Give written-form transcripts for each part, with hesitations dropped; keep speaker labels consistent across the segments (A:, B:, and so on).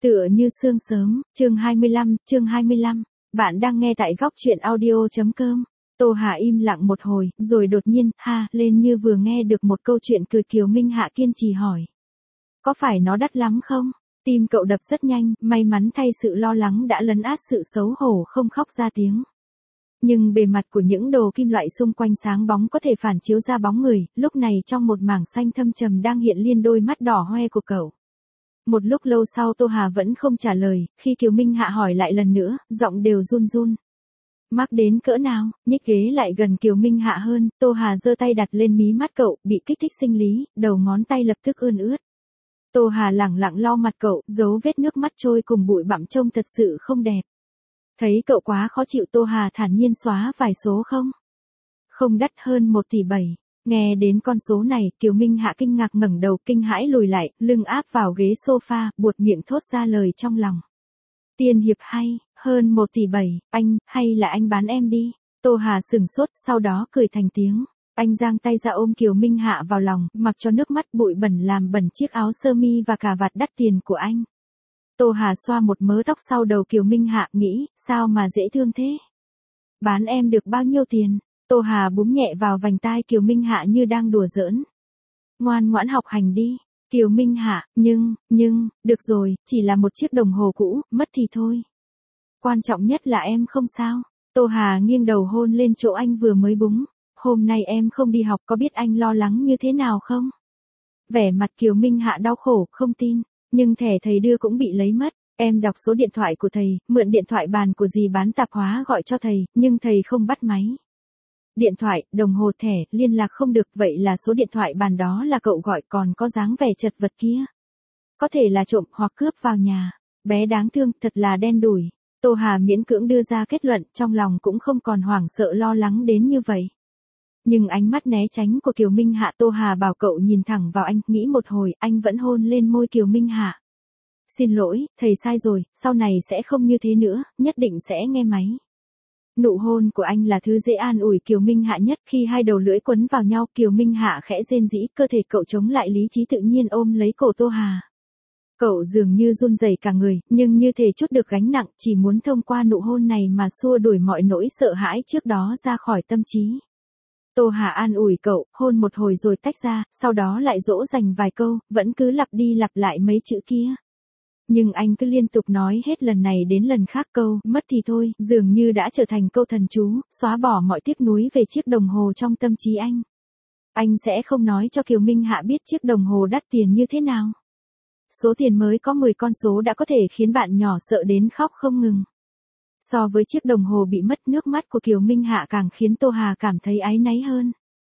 A: Tựa như sương sớm, chương 25. Bạn đang nghe tại góc truyện audio.com. Tô Hà im lặng một hồi, rồi đột nhiên, lên như vừa nghe được một câu chuyện cười. Kiều Minh Hạ kiên trì hỏi. Có phải nó đắt lắm không? Tim cậu đập rất nhanh, may mắn thay sự lo lắng đã lấn át sự xấu hổ không khóc ra tiếng. Nhưng bề mặt của những đồ kim loại xung quanh sáng bóng có thể phản chiếu ra bóng người, lúc này trong một mảng xanh thâm trầm đang hiện lên đôi mắt đỏ hoe của cậu. Một lúc lâu sau Tô Hà vẫn không trả lời, khi Kiều Minh Hạ hỏi lại lần nữa, giọng đều run run. Mắc đến cỡ nào, nhích ghế lại gần Kiều Minh Hạ hơn, Tô Hà giơ tay đặt lên mí mắt cậu, bị kích thích sinh lý, đầu ngón tay lập tức ươn ướt. Tô Hà lẳng lặng lau mặt cậu, giấu vết nước mắt trôi cùng bụi bặm trông thật sự không đẹp. Thấy cậu quá khó chịu Tô Hà thản nhiên xóa vài số không. Không đắt hơn 1,7 tỷ. Nghe đến con số này, Kiều Minh Hạ kinh ngạc ngẩng đầu, kinh hãi lùi lại, lưng áp vào ghế sofa, buột miệng thốt ra lời trong lòng. Tiên hiệp hay, hơn 1,7 tỷ, anh, hay là anh bán em đi. Tô Hà sừng sốt, sau đó cười thành tiếng. Anh giang tay ra ôm Kiều Minh Hạ vào lòng, mặc cho nước mắt bụi bẩn làm bẩn chiếc áo sơ mi và cà vạt đắt tiền của anh. Tô Hà xoa một mớ tóc sau đầu Kiều Minh Hạ, nghĩ, sao mà dễ thương thế? Bán em được bao nhiêu tiền? Tô Hà búm nhẹ vào vành tai Kiều Minh Hạ như đang đùa giỡn. Ngoan ngoãn học hành đi. Kiều Minh Hạ, nhưng, được rồi, chỉ là một chiếc đồng hồ cũ, mất thì thôi. Quan trọng nhất là em không sao. Tô Hà nghiêng đầu hôn lên chỗ anh vừa mới búng. Hôm nay em không đi học, có biết anh lo lắng như thế nào không? Vẻ mặt Kiều Minh Hạ đau khổ, không tin. Nhưng thẻ thầy đưa cũng bị lấy mất. Em đọc số điện thoại của thầy, mượn điện thoại bàn của dì bán tạp hóa gọi cho thầy, nhưng thầy không bắt máy. Điện thoại, đồng hồ, thẻ, liên lạc không được, vậy là số điện thoại bàn đó là cậu gọi, còn có dáng vẻ chật vật kia. Có thể là trộm hoặc cướp vào nhà. Bé đáng thương, thật là đen đủi. Tô Hà miễn cưỡng đưa ra kết luận, trong lòng cũng không còn hoảng sợ lo lắng đến như vậy. Nhưng ánh mắt né tránh của Kiều Minh Hạ, Tô Hà bảo cậu nhìn thẳng vào anh, nghĩ một hồi, anh vẫn hôn lên môi Kiều Minh Hạ. Xin lỗi, thầy sai rồi, sau này sẽ không như thế nữa, nhất định sẽ nghe máy. Nụ hôn của anh là thứ dễ an ủi Kiều Minh Hạ nhất. Khi hai đầu lưỡi quấn vào nhau, Kiều Minh Hạ khẽ rên rỉ, cơ thể cậu chống lại lý trí tự nhiên ôm lấy cổ Tô Hà. Cậu dường như run rẩy cả người, nhưng như thể trút được gánh nặng, chỉ muốn thông qua nụ hôn này mà xua đuổi mọi nỗi sợ hãi trước đó ra khỏi tâm trí. Tô Hà an ủi cậu, hôn một hồi rồi tách ra, sau đó lại dỗ dành vài câu, vẫn cứ lặp đi lặp lại mấy chữ kia. Nhưng anh cứ liên tục nói hết lần này đến lần khác câu, mất thì thôi, dường như đã trở thành câu thần chú, xóa bỏ mọi tiếc nuối về chiếc đồng hồ trong tâm trí anh. Anh sẽ không nói cho Kiều Minh Hạ biết chiếc đồng hồ đắt tiền như thế nào. Số tiền mới có 10 con số đã có thể khiến bạn nhỏ sợ đến khóc không ngừng. So với chiếc đồng hồ bị mất, nước mắt của Kiều Minh Hạ càng khiến Tô Hà cảm thấy áy náy hơn.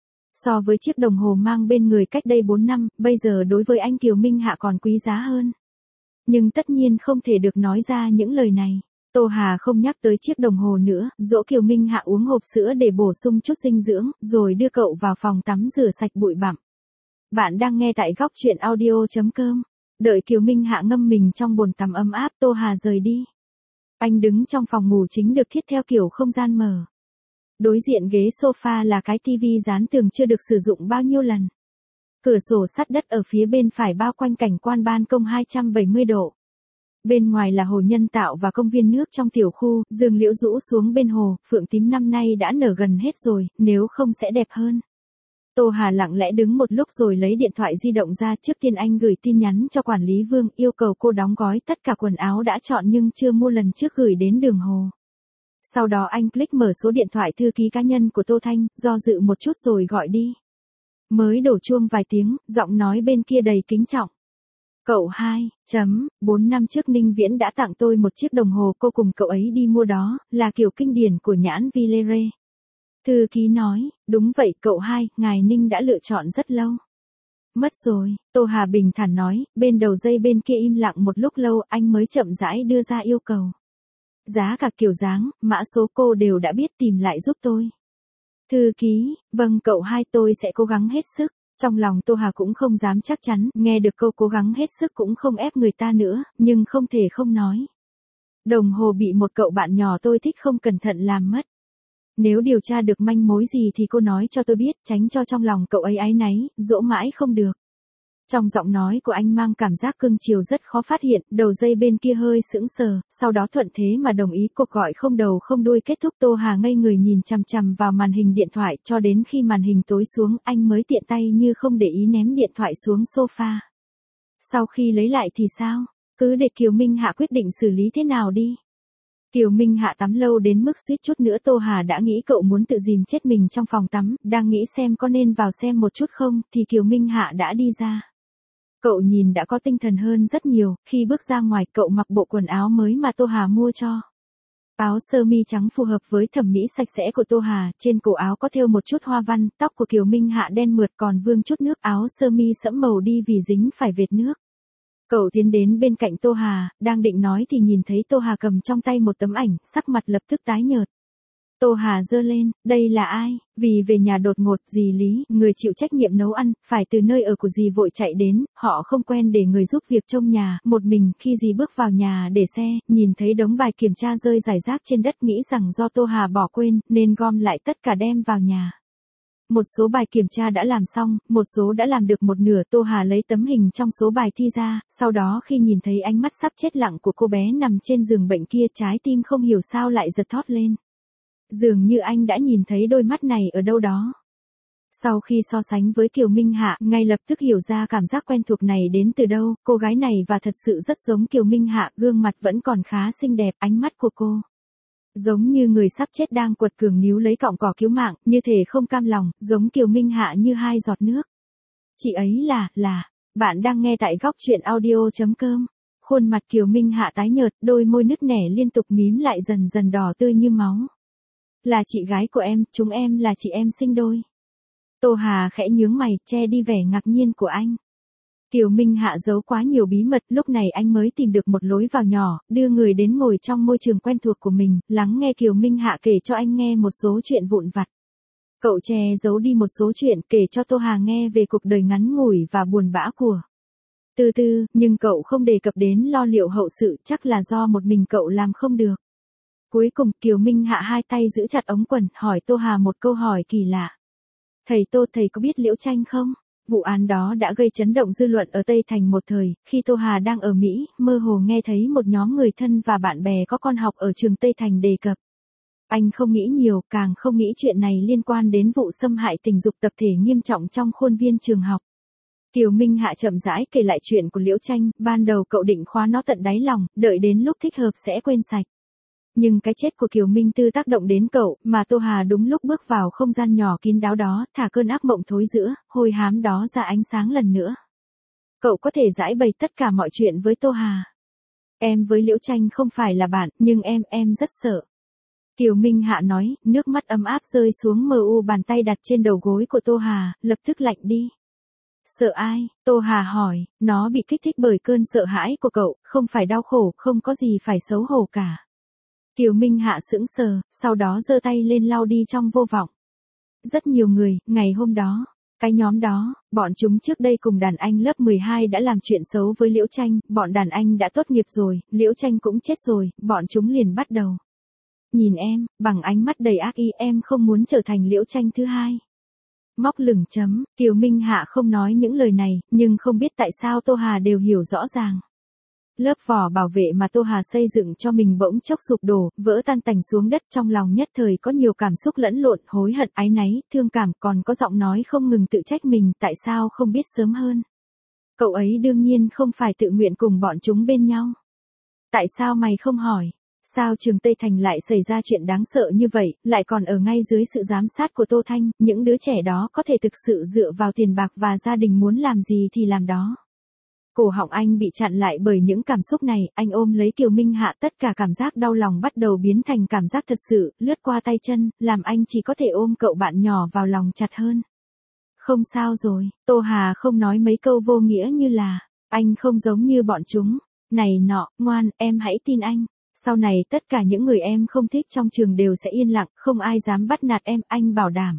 A: So với chiếc đồng hồ mang bên người cách đây 4 năm, bây giờ đối với anh Kiều Minh Hạ còn quý giá hơn. Nhưng tất nhiên không thể được nói ra những lời này. Tô Hà không nhắc tới chiếc đồng hồ nữa, dỗ Kiều Minh Hạ uống hộp sữa để bổ sung chút dinh dưỡng, rồi đưa cậu vào phòng tắm rửa sạch bụi bặm. Bạn đang nghe tại góc truyện audio.com. Đợi Kiều Minh Hạ ngâm mình trong bồn tắm ấm áp, Tô Hà rời đi. Anh đứng trong phòng ngủ chính được thiết theo kiểu không gian mở. Đối diện ghế sofa là cái tivi dán tường chưa được sử dụng bao nhiêu lần. Cửa sổ sắt đất ở phía bên phải bao quanh cảnh quan ban công 270 độ. Bên ngoài là hồ nhân tạo và công viên nước trong tiểu khu, rừng liễu rũ xuống bên hồ, phượng tím năm nay đã nở gần hết rồi, nếu không sẽ đẹp hơn. Tô Hà lặng lẽ đứng một lúc rồi lấy điện thoại di động ra. Trước tiên anh gửi tin nhắn cho quản lý Vương, yêu cầu cô đóng gói tất cả quần áo đã chọn nhưng chưa mua lần trước gửi đến đường hồ. Sau đó anh click mở số điện thoại thư ký cá nhân của Tô Thanh, do dự một chút rồi gọi đi. Mới đổ chuông vài tiếng, giọng nói bên kia đầy kính trọng. Cậu 4 năm trước Ninh Viễn đã tặng tôi một chiếc đồng hồ, cô cùng cậu ấy đi mua đó, là kiểu kinh điển của nhãn Villere. Thư ký nói, đúng vậy cậu ngài Ninh đã lựa chọn rất lâu. Mất rồi, Tô Hà bình thản nói, bên đầu dây bên kia im lặng một lúc lâu, anh mới chậm rãi đưa ra yêu cầu. Giá cả, kiểu dáng, mã số cô đều đã biết, tìm lại giúp tôi. Thư ký, vâng cậu tôi sẽ cố gắng hết sức. Trong lòng Tô Hà cũng không dám chắc chắn, nghe được câu cố gắng hết sức cũng không ép người ta nữa, nhưng không thể không nói. Đồng hồ bị một cậu bạn nhỏ tôi thích không cẩn thận làm mất. Nếu điều tra được manh mối gì thì cô nói cho tôi biết, tránh cho trong lòng cậu ấy áy náy, dỗ mãi không được. Trong giọng nói của anh mang cảm giác cưng chiều rất khó phát hiện, đầu dây bên kia hơi sững sờ, sau đó thuận thế mà đồng ý cuộc gọi không đầu không đuôi kết thúc. Tô Hà ngây người nhìn chằm chằm vào màn hình điện thoại cho đến khi màn hình tối xuống anh mới tiện tay như không để ý ném điện thoại xuống sofa. Sau khi lấy lại thì sao? Cứ để Kiều Minh Hạ quyết định xử lý thế nào đi. Kiều Minh Hạ tắm lâu đến mức suýt chút nữa Tô Hà đã nghĩ cậu muốn tự dìm chết mình trong phòng tắm, đang nghĩ xem có nên vào xem một chút không, thì Kiều Minh Hạ đã đi ra. Cậu nhìn đã có tinh thần hơn rất nhiều, khi bước ra ngoài cậu mặc bộ quần áo mới mà Tô Hà mua cho. Áo sơ mi trắng phù hợp với thẩm mỹ sạch sẽ của Tô Hà, trên cổ áo có thêu một chút hoa văn, tóc của Kiều Minh Hạ đen mượt còn vương chút nước, áo sơ mi sẫm màu đi vì dính phải vệt nước. Cậu tiến đến bên cạnh Tô Hà, đang định nói thì nhìn thấy Tô Hà cầm trong tay một tấm ảnh, sắc mặt lập tức tái nhợt. Tô Hà giơ lên, đây là ai? Vì về nhà đột ngột, dì Lý, người chịu trách nhiệm nấu ăn, phải từ nơi ở của dì vội chạy đến, họ không quen để người giúp việc trông nhà, một mình, khi dì bước vào nhà để xe, nhìn thấy đống bài kiểm tra rơi rải rác trên đất nghĩ rằng do Tô Hà bỏ quên, nên gom lại tất cả đem vào nhà. Một số bài kiểm tra đã làm xong, một số đã làm được một nửa. Tô Hà lấy tấm hình trong số bài thi ra, sau đó khi nhìn thấy ánh mắt sắp chết lặng của cô bé nằm trên giường bệnh kia, trái tim không hiểu sao lại giật thót lên. Dường như anh đã nhìn thấy đôi mắt này ở đâu đó. Sau khi so sánh với Kiều Minh Hạ, ngay lập tức hiểu ra cảm giác quen thuộc này đến từ đâu, cô gái này và thật sự rất giống Kiều Minh Hạ, gương mặt vẫn còn khá xinh đẹp, ánh mắt của cô giống như người sắp chết đang quật cường níu lấy cọng cỏ cứu mạng, như thể không cam lòng, giống Kiều Minh Hạ như hai giọt nước. Chị ấy là, bạn đang nghe tại góc truyện audio.com. Khuôn mặt Kiều Minh Hạ tái nhợt, đôi môi nứt nẻ liên tục mím lại dần dần đỏ tươi như máu. Là chị gái của em, chúng em là chị em sinh đôi. Tô Hà khẽ nhướng mày, che đi vẻ ngạc nhiên của anh. Kiều Minh Hạ giấu quá nhiều bí mật, lúc này anh mới tìm được một lối vào nhỏ, đưa người đến ngồi trong môi trường quen thuộc của mình, lắng nghe Kiều Minh Hạ kể cho anh nghe một số chuyện vụn vặt. Cậu che giấu đi một số chuyện kể cho Tô Hà nghe về cuộc đời ngắn ngủi và buồn bã của Từ Từ, nhưng cậu không đề cập đến lo liệu hậu sự, chắc là do một mình cậu làm không được. Cuối cùng Kiều Minh Hạ hai tay giữ chặt ống quần, hỏi Tô Hà một câu hỏi kỳ lạ. Thầy Tô, thầy có biết Liễu Tranh không? Vụ án đó đã gây chấn động dư luận ở Tây Thành một thời, khi Tô Hà đang ở Mỹ, mơ hồ nghe thấy một nhóm người thân và bạn bè có con học ở trường Tây Thành đề cập. Anh không nghĩ nhiều, càng không nghĩ chuyện này liên quan đến vụ xâm hại tình dục tập thể nghiêm trọng trong khuôn viên trường học. Kiều Minh Hạ chậm rãi kể lại chuyện của Liễu Tranh, ban đầu cậu định khóa nó tận đáy lòng, đợi đến lúc thích hợp sẽ quên sạch. Nhưng cái chết của Kiều Minh Tư tác động đến cậu, mà Tô Hà đúng lúc bước vào không gian nhỏ kín đáo đó, thả cơn ác mộng thối rữa, hôi hám đó ra ánh sáng lần nữa. Cậu có thể giải bày tất cả mọi chuyện với Tô Hà. Em với Liễu Tranh không phải là bạn, nhưng em rất sợ. Kiều Minh Hạ nói, nước mắt ấm áp rơi xuống bàn tay đặt trên đầu gối của Tô Hà, lập tức lạnh đi. Sợ ai? Tô Hà hỏi, nó bị kích thích bởi cơn sợ hãi của cậu, không phải đau khổ, không có gì phải xấu hổ cả. Kiều Minh Hạ sững sờ, sau đó giơ tay lên lau đi trong vô vọng. Rất nhiều người, ngày hôm đó, cái nhóm đó, bọn chúng trước đây cùng đàn anh lớp 12 đã làm chuyện xấu với Liễu Tranh, bọn đàn anh đã tốt nghiệp rồi, Liễu Tranh cũng chết rồi, bọn chúng liền bắt đầu nhìn em, bằng ánh mắt đầy ác ý, em không muốn trở thành Liễu Tranh thứ hai. Móc lửng chấm, Kiều Minh Hạ không nói những lời này, nhưng không biết tại sao Tô Hà đều hiểu rõ ràng. Lớp vỏ bảo vệ mà Tô Hà xây dựng cho mình bỗng chốc sụp đổ, vỡ tan tành xuống đất, trong lòng nhất thời có nhiều cảm xúc lẫn lộn, hối hận, áy náy, thương cảm, còn có giọng nói không ngừng tự trách mình, tại sao không biết sớm hơn. Cậu ấy đương nhiên không phải tự nguyện cùng bọn chúng bên nhau. Tại sao mày không hỏi? Sao trường Tây Thành lại xảy ra chuyện đáng sợ như vậy, lại còn ở ngay dưới sự giám sát của Tô Thanh, những đứa trẻ đó có thể thực sự dựa vào tiền bạc và gia đình muốn làm gì thì làm đó. Cổ họng anh bị chặn lại bởi những cảm xúc này, anh ôm lấy Kiều Minh Hạ, tất cả cảm giác đau lòng bắt đầu biến thành cảm giác thật sự, lướt qua tay chân, làm anh chỉ có thể ôm cậu bạn nhỏ vào lòng chặt hơn. Không sao rồi, Tô Hà không nói mấy câu vô nghĩa như là, anh không giống như bọn chúng, này nọ, ngoan, em hãy tin anh. Sau này tất cả những người em không thích trong trường đều sẽ yên lặng, không ai dám bắt nạt em, anh bảo đảm.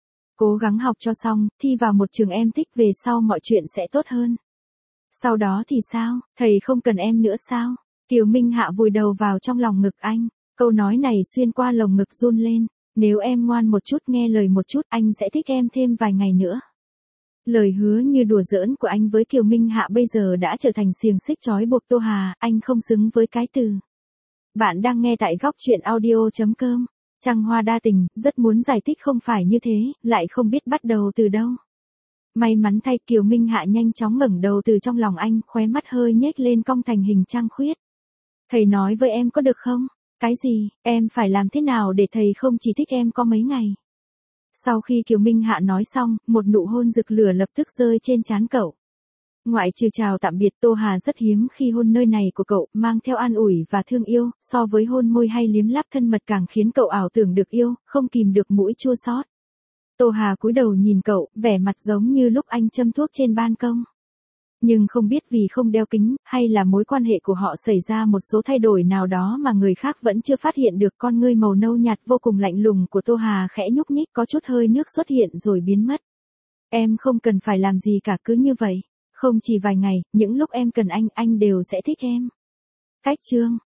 A: Cố gắng học cho xong, thi vào một trường em thích, về sau mọi chuyện sẽ tốt hơn. Sau đó thì sao, thầy không cần em nữa sao? Kiều Minh Hạ vùi đầu vào trong lòng ngực anh, câu nói này xuyên qua lồng ngực run lên. Nếu em ngoan một chút, nghe lời một chút, anh sẽ thích em thêm vài ngày nữa. Lời hứa như đùa giỡn của anh với Kiều Minh Hạ bây giờ đã trở thành xiềng xích trói buộc Tô Hà, anh không xứng với cái từ. Bạn đang nghe tại góc chuyện audio.com. Trăng hoa đa tình, rất muốn giải thích không phải như thế, lại không biết bắt đầu từ đâu. May mắn thay Kiều Minh Hạ nhanh chóng ngẩng đầu từ trong lòng anh, khóe mắt hơi nhếch lên cong thành hình trăng khuyết. Thầy nói với em có được không? Cái gì, em phải làm thế nào để thầy không chỉ thích em có mấy ngày? Sau khi Kiều Minh Hạ nói xong, một nụ hôn rực lửa lập tức rơi trên trán cậu. Ngoại trừ chào tạm biệt, Tô Hà rất hiếm khi hôn nơi này của cậu, mang theo an ủi và thương yêu, so với hôn môi hay liếm láp thân mật càng khiến cậu ảo tưởng được yêu, không kìm được mũi chua xót. Tô Hà cúi đầu nhìn cậu, vẻ mặt giống như lúc anh châm thuốc trên ban công. Nhưng không biết vì không đeo kính, hay là mối quan hệ của họ xảy ra một số thay đổi nào đó mà người khác vẫn chưa phát hiện được, con ngươi màu nâu nhạt vô cùng lạnh lùng của Tô Hà khẽ nhúc nhích, có chút hơi nước xuất hiện rồi biến mất. Em không cần phải làm gì cả, cứ như vậy. Không chỉ vài ngày, những lúc em cần anh đều sẽ thích em. Cách chương